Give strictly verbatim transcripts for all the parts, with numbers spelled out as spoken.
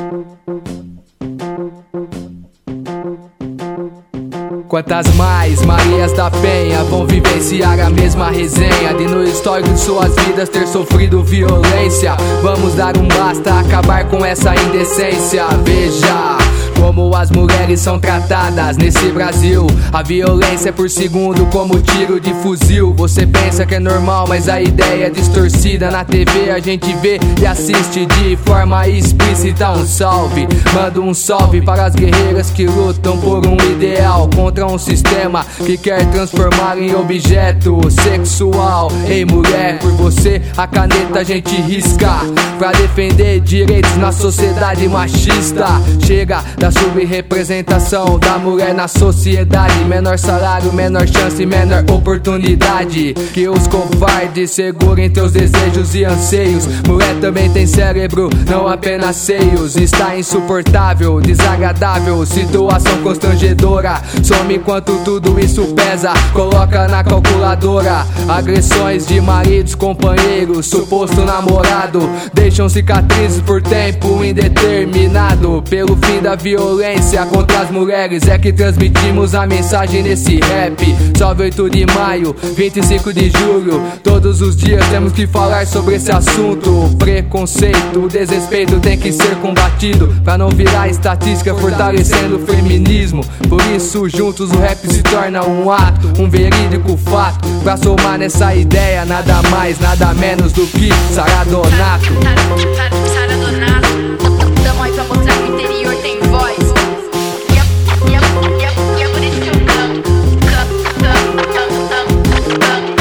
Quantas mais Marias da Penha vão vivenciar a mesma resenha de no histórico de suas vidas ter sofrido violência? Vamos dar um basta, acabar com essa indecência. Veja como as mulheres são tratadas nesse Brasil. A violência é por segundo como tiro de fuzil. Você pensa que é normal, mas a ideia é distorcida. Na T V a gente vê e assiste de forma explícita. Um salve, mando um salve para as guerreiras que lutam por um ideal contra um sistema que quer transformar em objeto sexual. Ei mulher, por você a caneta a gente risca pra defender direitos na sociedade machista. Chega da subrepresentação da mulher na sociedade. Menor salário, menor chance, menor oportunidade. Que os covardes segurem teus desejos e anseios. Mulher também tem cérebro, não apenas seios. Está insuportável, desagradável, situação constrangedora. Some enquanto tudo isso pesa, coloca na calculadora. Agressões de maridos, companheiros, suposto namorado, deixam cicatrizes por tempo indeterminado. Pelo fim da violência contra as mulheres é que transmitimos a mensagem nesse rap. Salve oito de maio, vinte e cinco de julho. Todos os dias temos que falar sobre esse assunto. O preconceito, o desrespeito tem que ser combatido pra não virar estatística, fortalecendo o feminismo. Por isso juntos o rap se torna um ato, um verídico fato. Pra somar nessa ideia, nada mais, nada menos do que Saradonato. Saradonato, tamo aí pra mostrar que o interior tem voz. E é, e é, e é, e é por isso que eu canto, canto, canto, canto, canto, canto.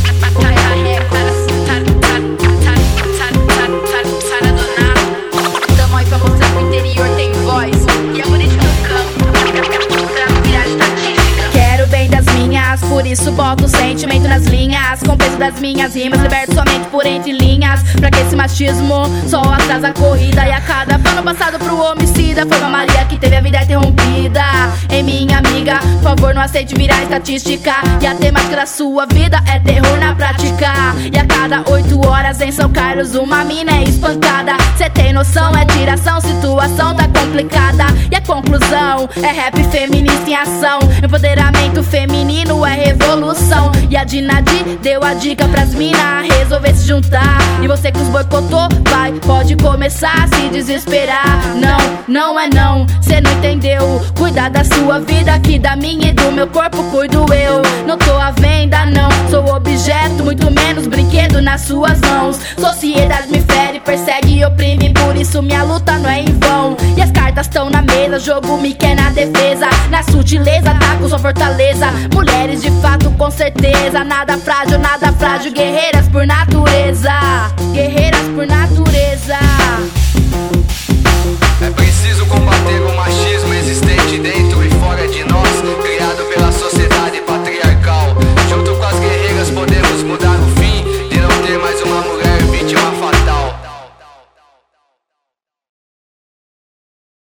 Saradonato, tamo aí pra mostrar que o interior tem voz. E é por isso que eu canto, pra virar estatística. Quero bem das minhas, por isso boto o sentimento nas linhas. Com o peso das minhas rimas, liberto somente por entre linhas. Pra que esse machismo só atrasa a corrida. E a cada pano passado pro homicida foi uma Maria que teve a vida interrompida. Ei minha amiga, por favor não aceite virar estatística. E a temática da sua vida é terror na prática. E a cada oito horas em São Carlos uma mina é espancada. Cê tem noção, é tiração, situação tá complicada. E a conclusão é rap feminista em ação. Empoderamento feminino é revolução. E a Dinadi deu a dica pras mina resolver se juntar. E você que nos boicotou, vai, pode começar a se desesperar. Não, não é não, cê não entendeu. Cuidar da sua vida, que da minha e do meu corpo cuido eu. Não tô à venda não, sou objeto, muito menos brinquedo nas suas mãos. Sociedade me fere, persegue e oprime, por isso minha luta não é em vão. E as cartas tão na mesa, jogo me quer na defesa. Na sutileza, ataco sua fortaleza. Mulheres de fato com certeza, nada frágil, nada frágil, guerreiras por natureza.